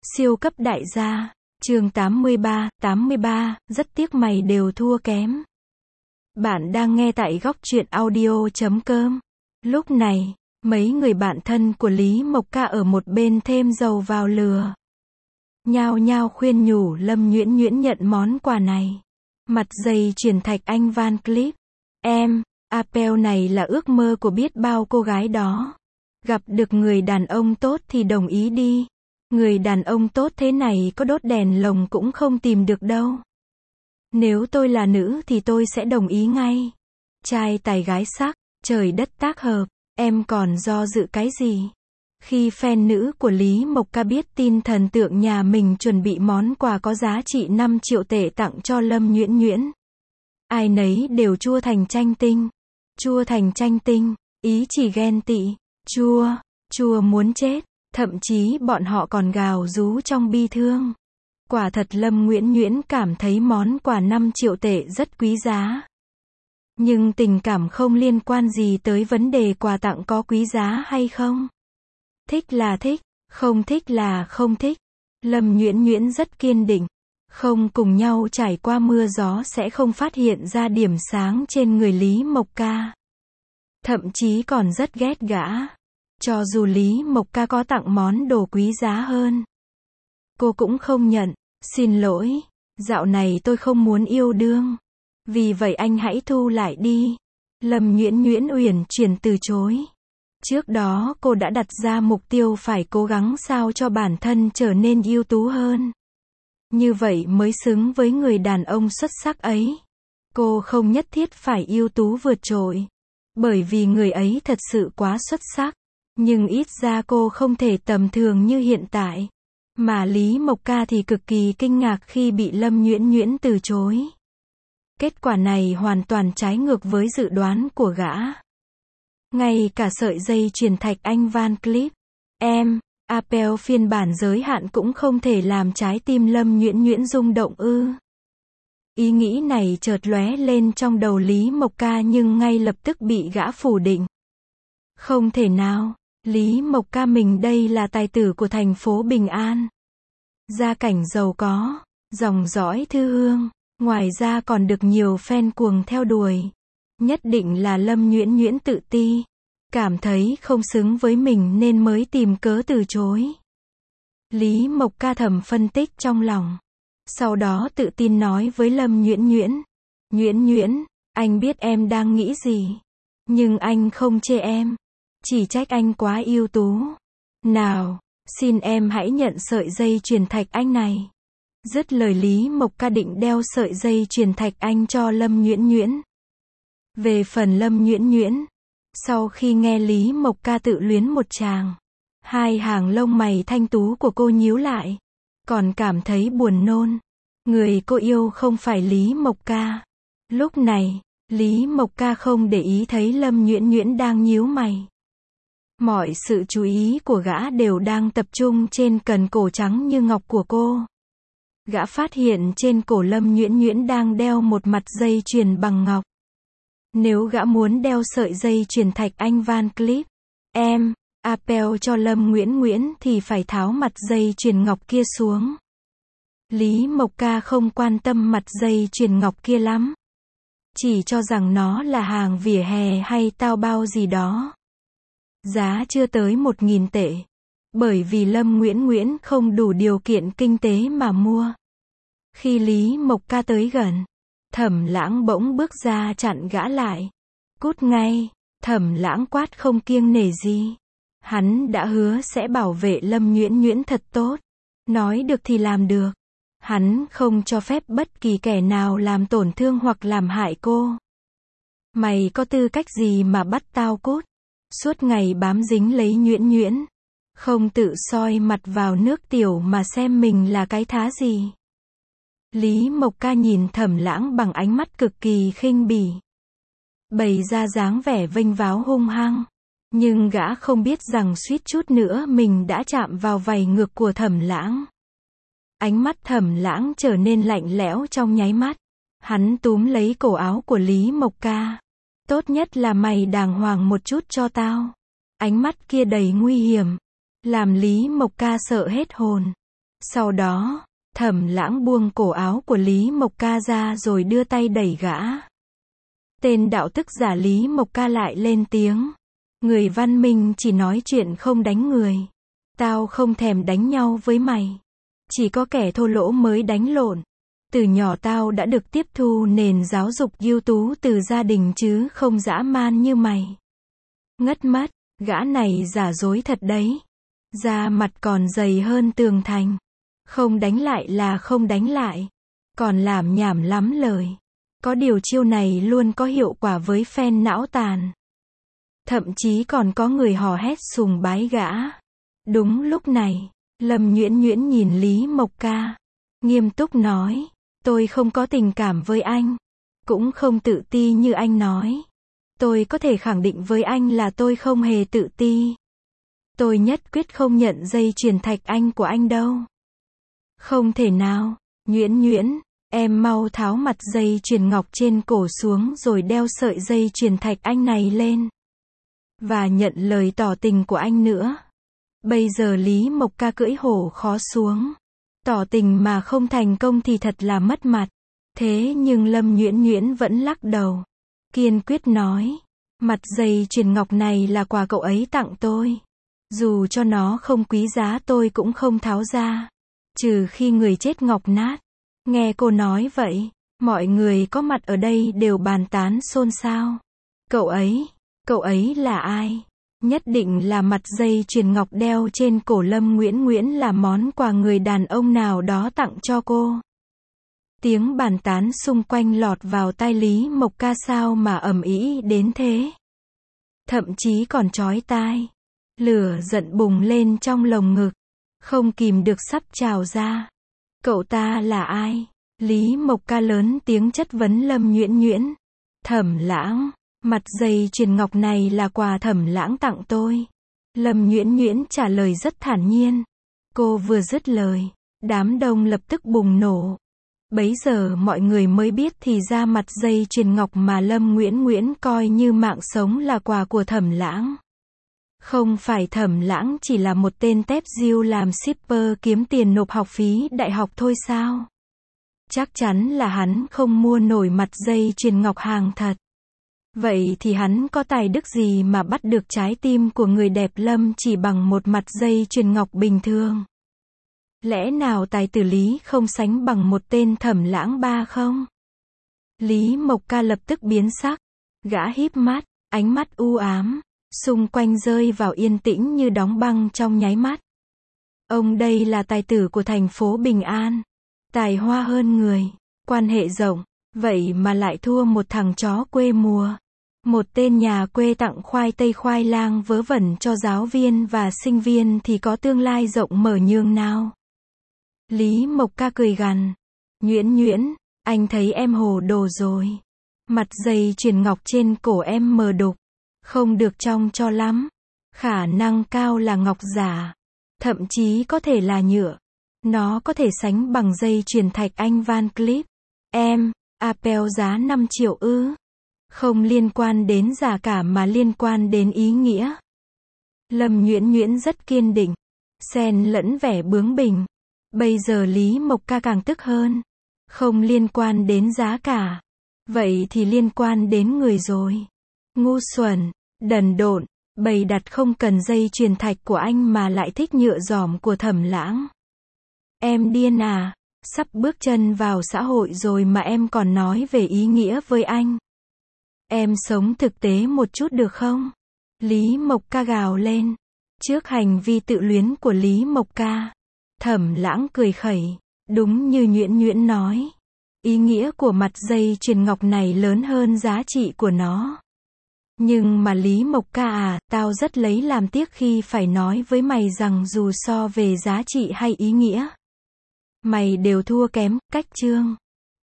Siêu cấp đại gia. Chương 83, rất tiếc mày đều thua kém. Bạn đang nghe tại góc truyện audio.com. Lúc này, mấy người bạn thân của Lý Mộc Ca ở một bên thêm dầu vào lửa. Nhao nhao khuyên nhủ Lâm Nhuyễn Nhuyễn nhận món quà này. Mặt dây chuyền thạch anh Van Cleef. Em, Apple này là ước mơ của biết bao cô gái đó. Gặp được người đàn ông tốt thì đồng ý đi. Người đàn ông tốt thế này có đốt đèn lồng cũng không tìm được đâu. Nếu tôi là nữ thì tôi sẽ đồng ý ngay. Trai tài gái sắc, trời đất tác hợp, em còn do dự cái gì? Khi fan nữ của Lý Mộc Ca biết tin thần tượng nhà mình chuẩn bị món quà có giá trị 5 triệu tệ tặng cho Lâm Nhuyễn Nhuyễn, ai nấy đều chua thành chanh tinh. Chua thành chanh tinh, ý chỉ ghen tị. Chua muốn chết. Thậm chí bọn họ còn gào rú trong bi thương. Quả thật Lâm Nhuyễn Nhuyễn cảm thấy món quà 5 triệu tệ rất quý giá. Nhưng tình cảm không liên quan gì tới vấn đề quà tặng có quý giá hay không. Thích là thích, không thích là không thích. Lâm Nhuyễn Nhuyễn rất kiên định. Không cùng nhau trải qua mưa gió sẽ không phát hiện ra điểm sáng trên người Lý Mộc Ca. Thậm chí còn rất ghét gã. Cho dù Lý Mộc Ca có tặng món đồ quý giá hơn, cô cũng không nhận. Xin lỗi, dạo này tôi không muốn yêu đương. Vì vậy anh hãy thu lại đi. Lâm Nhuyễn Nhuyễn uyển chuyển từ chối. Trước đó cô đã đặt ra mục tiêu phải cố gắng sao cho bản thân trở nên ưu tú hơn. Như vậy mới xứng với người đàn ông xuất sắc ấy. Cô không nhất thiết phải ưu tú vượt trội. Bởi vì người ấy thật sự quá xuất sắc. Nhưng ít ra cô không thể tầm thường như hiện tại. Mà Lý Mộc Ca thì cực kỳ kinh ngạc khi bị Lâm Nhuyễn Nhuyễn từ chối. Kết quả này hoàn toàn trái ngược với dự đoán của gã. Ngay cả sợi dây chuyền thạch anh Van Cleef em, Apple phiên bản giới hạn cũng không thể làm trái tim Lâm Nhuyễn Nhuyễn rung động ư. Ý nghĩ này chợt lóe lên trong đầu Lý Mộc Ca nhưng ngay lập tức bị gã phủ định. Không thể nào. Lý Mộc Ca mình đây là tài tử của thành phố Bình An. Gia cảnh giàu có, dòng dõi thư hương, ngoài ra còn được nhiều fan cuồng theo đuổi. Nhất định là Lâm Nhuyễn Nhuyễn tự ti, cảm thấy không xứng với mình nên mới tìm cớ từ chối. Lý Mộc Ca thầm phân tích trong lòng. Sau đó tự tin nói với Lâm Nhuyễn Nhuyễn. Nhuyễn Nhuyễn, anh biết em đang nghĩ gì. Nhưng anh không chê em. Chỉ trách anh quá ưu tú. Nào, xin em hãy nhận sợi dây chuyền thạch anh này. Dứt lời Lý Mộc Ca định đeo sợi dây chuyền thạch anh cho Lâm Nhuyễn Nhuyễn. Về phần Lâm Nhuyễn Nhuyễn, sau khi nghe Lý Mộc Ca tự luyến một tràng, hai hàng lông mày thanh tú của cô nhíu lại. Còn cảm thấy buồn nôn. Người cô yêu không phải Lý Mộc Ca. Lúc này, Lý Mộc Ca không để ý thấy Lâm Nhuyễn Nhuyễn đang nhíu mày. Mọi sự chú ý của gã đều đang tập trung trên cần cổ trắng như ngọc của cô. Gã phát hiện trên cổ Lâm Nhuyễn Nhuyễn đang đeo một mặt dây chuyền bằng ngọc. Nếu gã muốn đeo sợi dây chuyền thạch anh Van Cleef em, Apple cho Lâm Nhuyễn Nhuyễn thì phải tháo mặt dây chuyền ngọc kia xuống. Lý Mộc Ca không quan tâm mặt dây chuyền ngọc kia lắm. Chỉ cho rằng nó là hàng vỉa hè hay tao bao gì đó. Giá chưa tới 1.000 tệ. Bởi vì Lâm Nhuyễn Nhuyễn không đủ điều kiện kinh tế mà mua. Khi Lý Mộc Ca tới gần, Thẩm Lãng bỗng bước ra chặn gã lại. Cút ngay. Thẩm Lãng quát không kiêng nể gì. Hắn đã hứa sẽ bảo vệ Lâm Nhuyễn Nhuyễn thật tốt. Nói được thì làm được. Hắn không cho phép bất kỳ kẻ nào làm tổn thương hoặc làm hại cô. Mày có tư cách gì mà bắt tao cút? Suốt ngày bám dính lấy Nhuyễn Nhuyễn. Không tự soi mặt vào nước tiểu mà xem mình là cái thá gì. Lý Mộc Ca nhìn Thẩm Lãng bằng ánh mắt cực kỳ khinh bỉ. Bày ra dáng vẻ vênh váo hung hăng. Nhưng gã không biết rằng suýt chút nữa mình đã chạm vào vảy ngược của Thẩm Lãng. Ánh mắt Thẩm Lãng trở nên lạnh lẽo trong nháy mắt. Hắn túm lấy cổ áo của Lý Mộc Ca. Tốt nhất là mày đàng hoàng một chút cho tao. Ánh mắt kia đầy nguy hiểm. Làm Lý Mộc Ca sợ hết hồn. Sau đó, Thẩm Lãng buông cổ áo của Lý Mộc Ca ra rồi đưa tay đẩy gã. Tên đạo tức giả Lý Mộc Ca lại lên tiếng. Người văn minh chỉ nói chuyện không đánh người. Tao không thèm đánh nhau với mày. Chỉ có kẻ thô lỗ mới đánh lộn. Từ nhỏ tao đã được tiếp thu nền giáo dục ưu tú từ gia đình chứ không dã man như mày. Ngất mất, gã này giả dối thật đấy. Da mặt còn dày hơn tường thành. Không đánh lại là không đánh lại. Còn làm nhảm lắm lời. Có điều chiêu này luôn có hiệu quả với fan não tàn. Thậm chí còn có người hò hét sùng bái gã. Đúng lúc này, Lâm Nhuyễn Nhuyễn nhìn Lý Mộc Ca. Nghiêm túc nói. Tôi không có tình cảm với anh. Cũng không tự ti như anh nói. Tôi có thể khẳng định với anh là tôi không hề tự ti. Tôi nhất quyết không nhận dây chuyền thạch anh của anh đâu. Không thể nào. Nhuyễn Nhuyễn, em mau tháo mặt dây chuyền ngọc trên cổ xuống rồi đeo sợi dây chuyền thạch anh này lên. Và nhận lời tỏ tình của anh nữa. Bây giờ Lý Mộc Ca cưỡi hổ khó xuống. Tỏ tình mà không thành công thì thật là mất mặt. Thế nhưng Lâm Nhuyễn Nhuyễn vẫn lắc đầu. Kiên quyết nói. Mặt dây chuyền ngọc này là quà cậu ấy tặng tôi. Dù cho nó không quý giá tôi cũng không tháo ra. Trừ khi người chết ngọc nát. Nghe cô nói vậy, mọi người có mặt ở đây đều bàn tán xôn xao. Cậu ấy là ai? Nhất định là mặt dây chuyền ngọc đeo trên cổ Lâm Nguyễn Nguyễn là món quà người đàn ông nào đó tặng cho cô. Tiếng bàn tán xung quanh lọt vào tai Lý Mộc Ca sao mà ầm ĩ đến thế. Thậm chí còn chói tai. Lửa giận bùng lên trong lồng ngực. Không kìm được sắp trào ra. Cậu ta là ai? Lý Mộc Ca lớn tiếng chất vấn Lâm Nhuyễn Nhuyễn. Thẩm Lãng. Mặt dây chuyền ngọc này là quà Thẩm Lãng tặng tôi. Lâm Nhuyễn Nhuyễn trả lời rất thản nhiên. Cô vừa dứt lời, đám đông lập tức bùng nổ. Bấy giờ mọi người mới biết thì ra mặt dây chuyền ngọc mà Lâm Nguyễn Nguyễn coi như mạng sống là quà của Thẩm Lãng. Không phải Thẩm Lãng chỉ là một tên tép diêu làm shipper kiếm tiền nộp học phí đại học thôi sao? Chắc chắn là hắn không mua nổi mặt dây chuyền ngọc hàng thật. Vậy thì hắn có tài đức gì mà bắt được trái tim của người đẹp Lâm chỉ bằng một mặt dây chuyền ngọc bình thường? Lẽ nào tài tử Lý không sánh bằng một tên Thẩm Lãng ba không? Lý Mộc Ca lập tức biến sắc. Gã híp mắt, ánh mắt u ám. Xung quanh rơi vào yên tĩnh như đóng băng trong nháy mắt. Ông đây là tài tử của thành phố Bình An. Tài hoa hơn người, quan hệ rộng, vậy mà lại thua một thằng chó quê mùa. Một tên nhà quê tặng khoai tây khoai lang vớ vẩn cho giáo viên và sinh viên thì có tương lai rộng mở nhường nào. Lý Mộc Ca cười gằn. Nhuyễn Nhuyễn, anh thấy em hồ đồ rồi. Mặt dây chuyền ngọc trên cổ em mờ đục. Không được trong cho lắm. Khả năng cao là ngọc giả. Thậm chí có thể là nhựa. Nó có thể sánh bằng dây chuyền thạch anh Van Cleef. Em, Apple giá 5 triệu ư? Không liên quan đến giá cả mà liên quan đến ý nghĩa. Lâm Nhuyễn Nhuyễn rất kiên định. Xen lẫn vẻ bướng bỉnh. Bây giờ Lý Mộc Ca càng tức hơn. Không liên quan đến giá cả. Vậy thì liên quan đến người rồi. Ngu xuẩn, đần độn, bày đặt không cần dây chuyền thạch của anh mà lại thích nhựa giỏm của Thẩm Lãng. Em điên à, sắp bước chân vào xã hội rồi mà em còn nói về ý nghĩa với anh. Em sống thực tế một chút được không? Lý Mộc Ca gào lên. Trước hành vi tự luyến của Lý Mộc Ca, Thẩm Lãng cười khẩy. Đúng như Nhuyễn Nhuyễn nói. Ý nghĩa của mặt dây chuyền ngọc này lớn hơn giá trị của nó. Nhưng mà Lý Mộc Ca à, tao rất lấy làm tiếc khi phải nói với mày rằng dù so về giá trị hay ý nghĩa, mày đều thua kém, cách chương.